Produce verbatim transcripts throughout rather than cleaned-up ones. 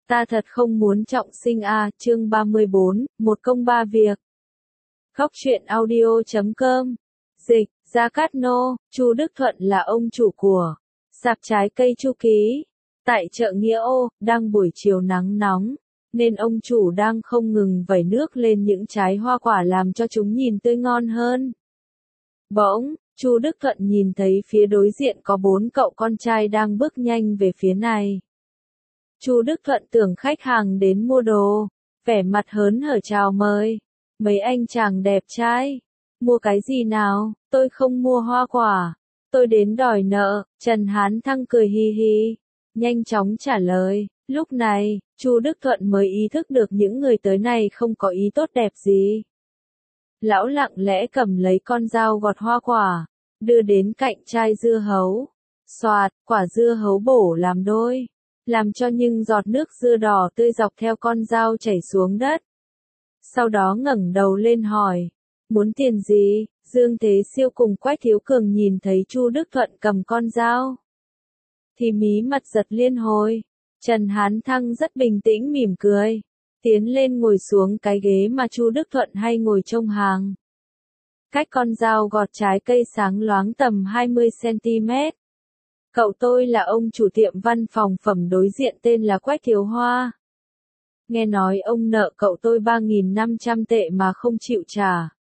Ta thật không muốn trọng sinh a, chương ba mươi bốn, một công ba việc. Khóc chuyện audio chấm com. Dịch, Gia Cát Nô, Chu Đức Thuận là ông chủ của sạp trái cây Chu Ký. Tại chợ Nghĩa Ô, đang buổi chiều nắng nóng, nên ông chủ đang không ngừng vẩy nước lên những trái hoa quả làm cho chúng nhìn tươi ngon hơn. Bỗng, Chu Đức Thuận nhìn thấy phía đối diện có bốn cậu con trai đang bước nhanh về phía này. Chu Đức Thuận tưởng khách hàng đến mua đồ, vẻ mặt hớn hở chào mời. Mấy anh chàng đẹp trai, mua cái gì nào? Tôi không mua hoa quả, tôi đến đòi nợ. Trần Hán Thăng cười hi hi, nhanh chóng trả lời. Lúc này, Chu Đức Thuận mới ý thức được những người tới này không có ý tốt đẹp gì. Lão lặng lẽ cầm lấy con dao gọt hoa quả, đưa đến cạnh chai dưa hấu. Xoạt, quả dưa hấu bổ làm đôi, làm cho những giọt nước dưa đỏ tươi dọc theo con dao chảy xuống đất. Sau đó ngẩng đầu lên hỏi, muốn tiền gì? Dương Thế Siêu cùng Quách Thiếu Cường nhìn thấy Chu Đức Thuận cầm con dao, thì mí mặt giật liên hồi. Trần Hán Thăng rất bình tĩnh mỉm cười, tiến lên ngồi xuống cái ghế mà Chu Đức Thuận hay ngồi trông hàng. Cách con dao gọt trái cây sáng loáng tầm hai mươi xăng-ti-mét. Cậu tôi là ông chủ tiệm văn phòng phẩm đối diện tên là Quách Thiếu Hoa. Nghe nói ông nợ cậu tôi ba nghìn năm trăm tệ mà không chịu trả.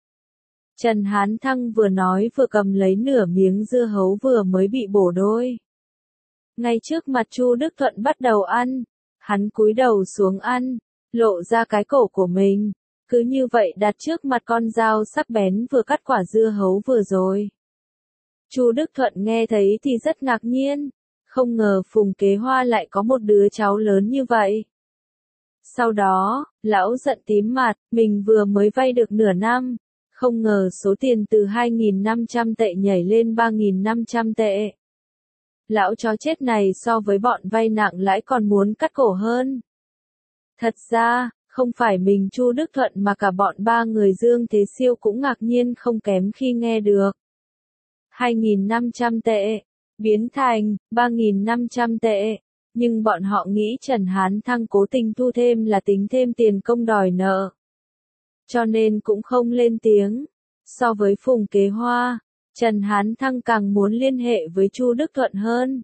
Trần Hán Thăng vừa nói vừa cầm lấy nửa miếng dưa hấu vừa mới bị bổ đôi. Ngay trước mặt Chu Đức Thuận bắt đầu ăn, hắn cúi đầu xuống ăn, lộ ra cái cổ của mình, cứ như vậy đặt trước mặt con dao sắc bén vừa cắt quả dưa hấu vừa rồi. Chu Đức Thuận nghe thấy thì rất ngạc nhiên, không ngờ Phùng Kế Hoa lại có một đứa cháu lớn như vậy. Sau đó, lão giận tím mặt, mình vừa mới vay được nửa năm, không ngờ số tiền từ hai nghìn năm trăm tệ nhảy lên ba nghìn năm trăm tệ. Lão chó chết này so với bọn vay nặng lãi còn muốn cắt cổ hơn. Thật ra, không phải mình Chu Đức Thuận mà cả bọn ba người Dương Thế Siêu cũng ngạc nhiên không kém khi nghe được. hai nghìn năm trăm tệ, biến thành ba nghìn năm trăm tệ. Nhưng bọn họ nghĩ Trần Hán Thăng cố tình thu thêm là tính thêm tiền công đòi nợ, cho nên cũng không lên tiếng. So với Phùng Kế Hoa, Trần Hán Thăng càng muốn liên hệ với Chu Đức Thuận hơn.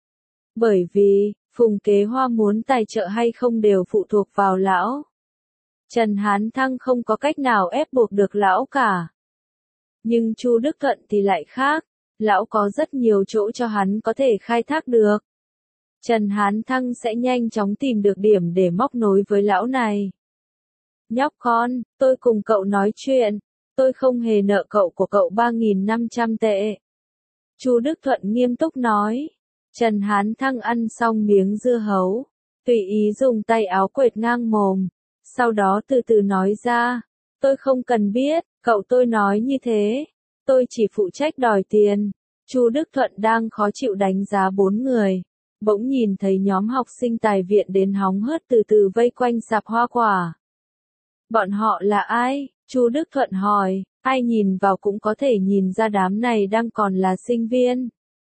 Bởi vì, Phùng Kế Hoa muốn tài trợ hay không đều phụ thuộc vào lão. Trần Hán Thăng không có cách nào ép buộc được lão cả. Nhưng Chu Đức Thuận thì lại khác, lão có rất nhiều chỗ cho hắn có thể khai thác được. Trần Hán Thăng sẽ nhanh chóng tìm được điểm để móc nối với lão này. Nhóc con, tôi cùng cậu nói chuyện, tôi không hề nợ cậu của cậu ba nghìn năm trăm tệ. Chu Đức Thuận nghiêm túc nói. Trần Hán Thăng ăn xong miếng dưa hấu, tùy ý dùng tay áo quệt ngang mồm, sau đó từ từ nói ra, tôi không cần biết, cậu tôi nói như thế, tôi chỉ phụ trách đòi tiền. Chu Đức Thuận đang khó chịu đánh giá bốn người, bỗng nhìn thấy nhóm học sinh tài viện đến hóng hớt từ từ vây quanh sạp hoa quả. Bọn họ là ai? Chu Đức Thuận hỏi, ai nhìn vào cũng có thể nhìn ra đám này đang còn là sinh viên.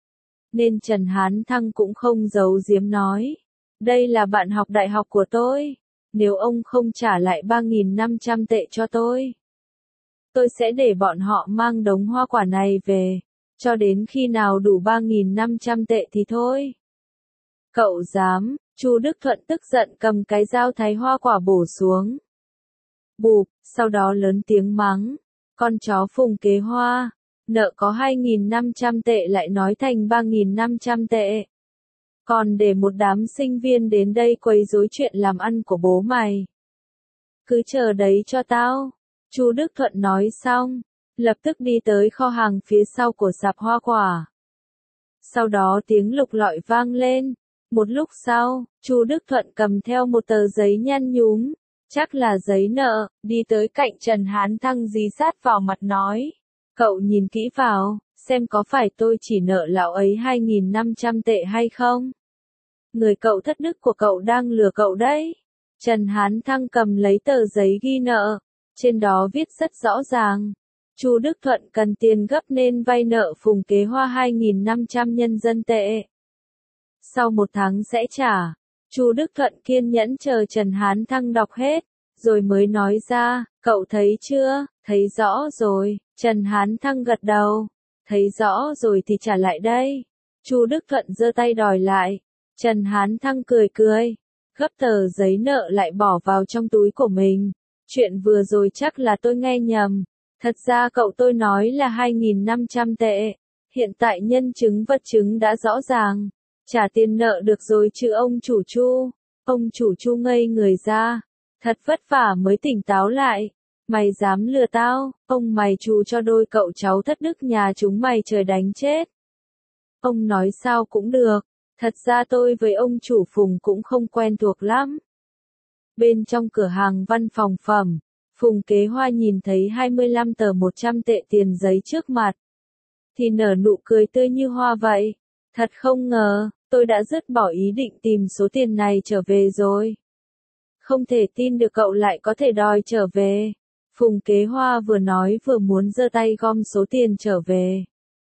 Nên Trần Hán Thăng cũng không giấu giếm nói, đây là bạn học đại học của tôi, nếu ông không trả lại ba nghìn năm trăm tệ cho tôi, tôi sẽ để bọn họ mang đống hoa quả này về, cho đến khi nào đủ ba nghìn năm trăm tệ thì thôi. Cậu dám? Chu Đức Thuận tức giận cầm cái dao thái hoa quả bổ xuống. Bụp, sau đó lớn tiếng mắng, con chó Phùng Kế Hoa, nợ có hai nghìn năm trăm tệ lại nói thành ba nghìn năm trăm tệ. Còn để một đám sinh viên đến đây quấy rối chuyện làm ăn của bố mày. Cứ chờ đấy cho tao. Chu Đức Thuận nói xong, lập tức đi tới kho hàng phía sau của sạp hoa quả. Sau đó tiếng lục lọi vang lên. Một lúc sau, Chu Đức Thuận cầm theo một tờ giấy nhăn nhúm, chắc là giấy nợ, đi tới cạnh Trần Hán Thăng dí sát vào mặt nói, cậu nhìn kỹ vào, xem có phải tôi chỉ nợ lão ấy hai nghìn năm trăm tệ hay không? Người cậu thất đức của cậu đang lừa cậu đấy. Trần Hán Thăng cầm lấy tờ giấy ghi nợ, trên đó viết rất rõ ràng, Chu Đức Thuận cần tiền gấp nên vay nợ Phùng Kế Hoa hai nghìn năm trăm nhân dân tệ. Sau một tháng sẽ trả. Chu Đức Thuận kiên nhẫn chờ Trần Hán Thăng đọc hết, rồi mới nói ra, cậu thấy chưa, thấy rõ rồi. Trần Hán Thăng gật đầu, thấy rõ rồi thì trả lại đây. Chu Đức Thuận giơ tay đòi lại. Trần Hán Thăng cười cười, gấp tờ giấy nợ lại bỏ vào trong túi của mình. Chuyện vừa rồi chắc là tôi nghe nhầm. Thật ra cậu tôi nói là hai nghìn năm trăm tệ. Hiện tại nhân chứng vật chứng đã rõ ràng. Trả tiền nợ được rồi chứ ông chủ Chu. Ông chủ Chu ngây người ra. Thật vất vả mới tỉnh táo lại. Mày dám lừa tao, ông mày trù cho đôi cậu cháu thất đức nhà chúng mày trời đánh chết. Ông nói sao cũng được. Thật ra tôi với ông chủ Phùng cũng không quen thuộc lắm. Bên trong cửa hàng văn phòng phẩm, Phùng Kế Hoa nhìn thấy hai mươi lăm tờ một trăm tệ tiền giấy trước mặt. Thì nở nụ cười tươi như hoa vậy. Thật không ngờ, tôi đã dứt bỏ ý định tìm số tiền này trở về rồi. Không thể tin được cậu lại có thể đòi trở về. Phùng Kế Hoa vừa nói vừa muốn giơ tay gom số tiền trở về.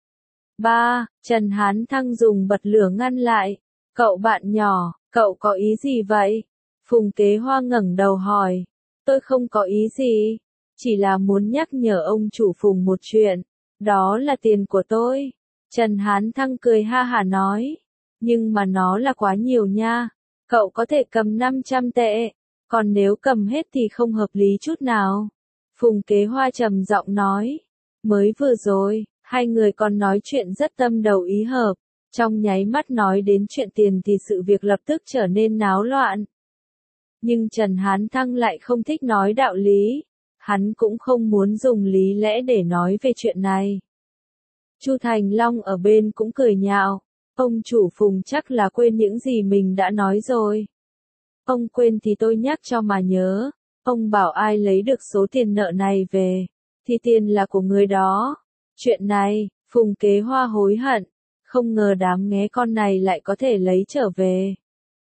Ba, Trần Hán Thăng dùng bật lửa ngăn lại. Cậu bạn nhỏ, cậu có ý gì vậy? Phùng Kế Hoa ngẩng đầu hỏi. Tôi không có ý gì. Chỉ là muốn nhắc nhở ông chủ Phùng một chuyện. Đó là tiền của tôi. Trần Hán Thăng cười ha hả nói. Nhưng mà nó là quá nhiều nha. Cậu có thể cầm năm trăm tệ. Còn nếu cầm hết thì không hợp lý chút nào. Phùng Kế Hoa trầm giọng nói. Mới vừa rồi, hai người còn nói chuyện rất tâm đầu ý hợp. Trong nháy mắt nói đến chuyện tiền thì sự việc lập tức trở nên náo loạn. Nhưng Trần Hán Thăng lại không thích nói đạo lý. Hắn cũng không muốn dùng lý lẽ để nói về chuyện này. Chu Thành Long ở bên cũng cười nhạo. Ông chủ Phùng chắc là quên những gì mình đã nói rồi. Ông quên thì tôi nhắc cho mà nhớ. Ông bảo ai lấy được số tiền nợ này về, thì tiền là của người đó. Chuyện này, Phùng Kế Hoa hối hận. Không ngờ đám nghé con này lại có thể lấy trở về.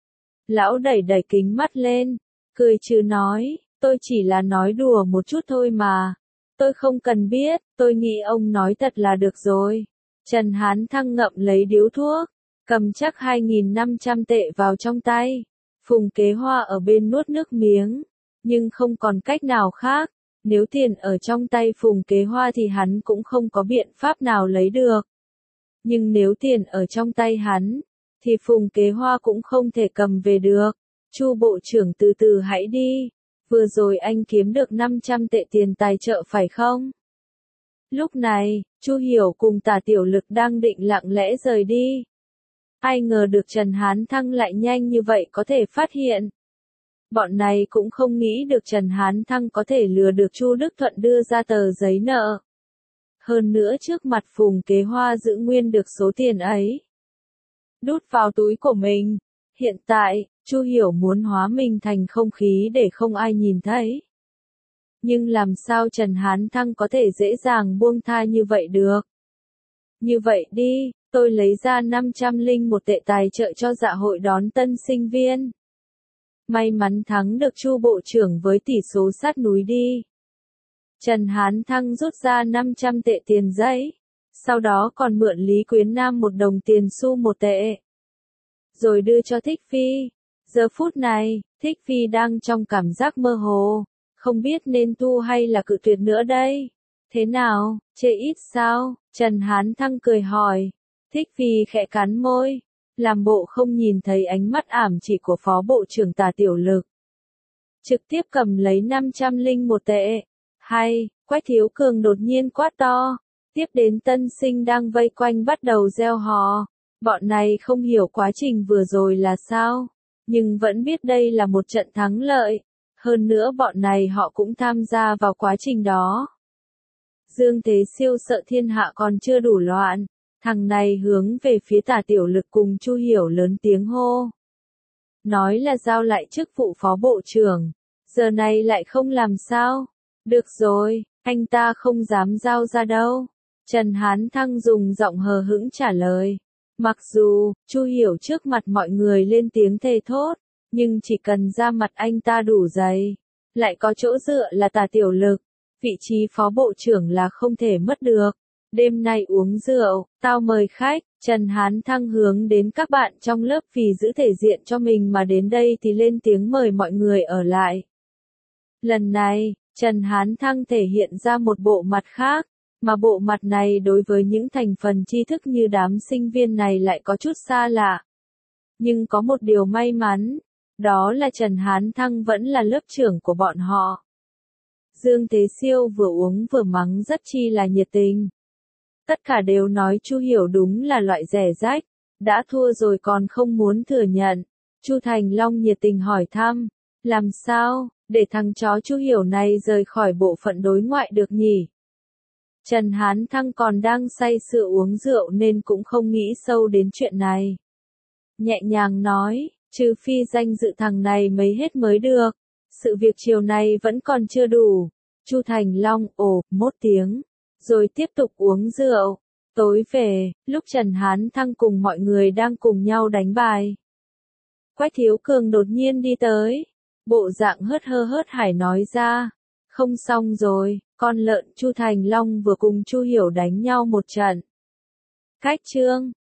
Lão đẩy đẩy kính mắt lên, cười chứ nói, tôi chỉ là nói đùa một chút thôi mà. Tôi không cần biết, tôi nghĩ ông nói thật là được rồi. Trần Hán Thăng ngậm lấy điếu thuốc, cầm chắc hai nghìn năm trăm tệ vào trong tay. Phùng Kế Hoa ở bên nuốt nước miếng, nhưng không còn cách nào khác. Nếu tiền ở trong tay Phùng Kế Hoa thì hắn cũng không có biện pháp nào lấy được. Nhưng nếu tiền ở trong tay hắn, thì Phùng Kế Hoa cũng không thể cầm về được. Chu bộ trưởng từ từ hãy đi. Vừa rồi anh kiếm được năm trăm tệ tiền tài trợ phải không? Lúc này, Chu Hiểu cùng Tả Tiểu Lực đang định lặng lẽ rời đi. Ai ngờ được Trần Hán Thăng lại nhanh như vậy có thể phát hiện. Bọn này cũng không nghĩ được Trần Hán Thăng có thể lừa được Chu Đức Thuận đưa ra tờ giấy nợ. Hơn nữa trước mặt Phùng Kế Hoa giữ nguyên được số tiền ấy. Đút vào túi của mình. Hiện tại, Chu Hiểu muốn hóa mình thành không khí để không ai nhìn thấy. Nhưng làm sao Trần Hán Thăng có thể dễ dàng buông tha như vậy được? Như vậy đi, tôi lấy ra năm trăm lẻ một tệ tài trợ cho dạ hội đón tân sinh viên. May mắn thắng được Chu bộ trưởng với tỷ số sát núi đi. Trần Hán Thăng rút ra năm trăm tệ tiền giấy. Sau đó còn mượn Lý Quyến Nam một đồng tiền xu một tệ. Rồi đưa cho Thích Phi. Giờ phút này, Thích Phi đang trong cảm giác mơ hồ. Không biết nên tu hay là cự tuyệt nữa đây. Thế nào, chê ít sao? Trần Hán Thăng cười hỏi. Thích Phi khẽ cắn môi. Làm bộ không nhìn thấy ánh mắt ảm chỉ của Phó Bộ trưởng Tả Tiểu Lực. Trực tiếp cầm lấy năm trăm lẻ một tệ. Hay, Quách Thiếu Cường đột nhiên quát to. Tiếp đến tân sinh đang vây quanh bắt đầu reo hò. Bọn này không hiểu quá trình vừa rồi là sao. Nhưng vẫn biết đây là một trận thắng lợi. Hơn nữa bọn này họ cũng tham gia vào quá trình đó. Dương Thế Siêu sợ thiên hạ còn chưa đủ loạn. Thằng này hướng về phía Tả Tiểu Lực cùng Chu Hiểu lớn tiếng hô. Nói là giao lại chức vụ phó bộ trưởng. Giờ này lại không làm sao. Được rồi, anh ta không dám giao ra đâu. Trần Hán Thăng dùng giọng hờ hững trả lời. Mặc dù, Chu Hiểu trước mặt mọi người lên tiếng thề thốt. Nhưng chỉ cần ra mặt anh ta đủ dày. Lại có chỗ dựa là Tả Tiểu Lực. Vị trí phó bộ trưởng là không thể mất được. Đêm nay uống rượu, tao mời khách, Trần Hán Thăng hướng đến các bạn trong lớp vì giữ thể diện cho mình mà đến đây thì lên tiếng mời mọi người ở lại. Lần này, Trần Hán Thăng thể hiện ra một bộ mặt khác, mà bộ mặt này đối với những thành phần tri thức như đám sinh viên này lại có chút xa lạ. Nhưng có một điều may mắn, đó là Trần Hán Thăng vẫn là lớp trưởng của bọn họ. Dương Thế Siêu vừa uống vừa mắng rất chi là nhiệt tình. Tất cả đều nói Chu Hiểu đúng là loại rẻ rách, đã thua rồi còn không muốn thừa nhận. Chu Thành Long nhiệt tình hỏi thăm, làm sao, để thằng chó Chu Hiểu này rời khỏi bộ phận đối ngoại được nhỉ? Trần Hán Thăng còn đang say sưa uống rượu nên cũng không nghĩ sâu đến chuyện này. Nhẹ nhàng nói, trừ phi danh dự thằng này mấy hết mới được. Sự việc chiều nay vẫn còn chưa đủ. Chu Thành Long ồ, mốt tiếng, rồi tiếp tục uống rượu. Tối về, lúc Trần Hán Thăng cùng mọi người đang cùng nhau đánh bài, Quách Thiếu Cường đột nhiên đi tới, bộ dạng hớt hơ hớt hải nói ra, không xong rồi, con lợn Chu Thành Long vừa cùng Chu Hiểu đánh nhau một trận. Cách chương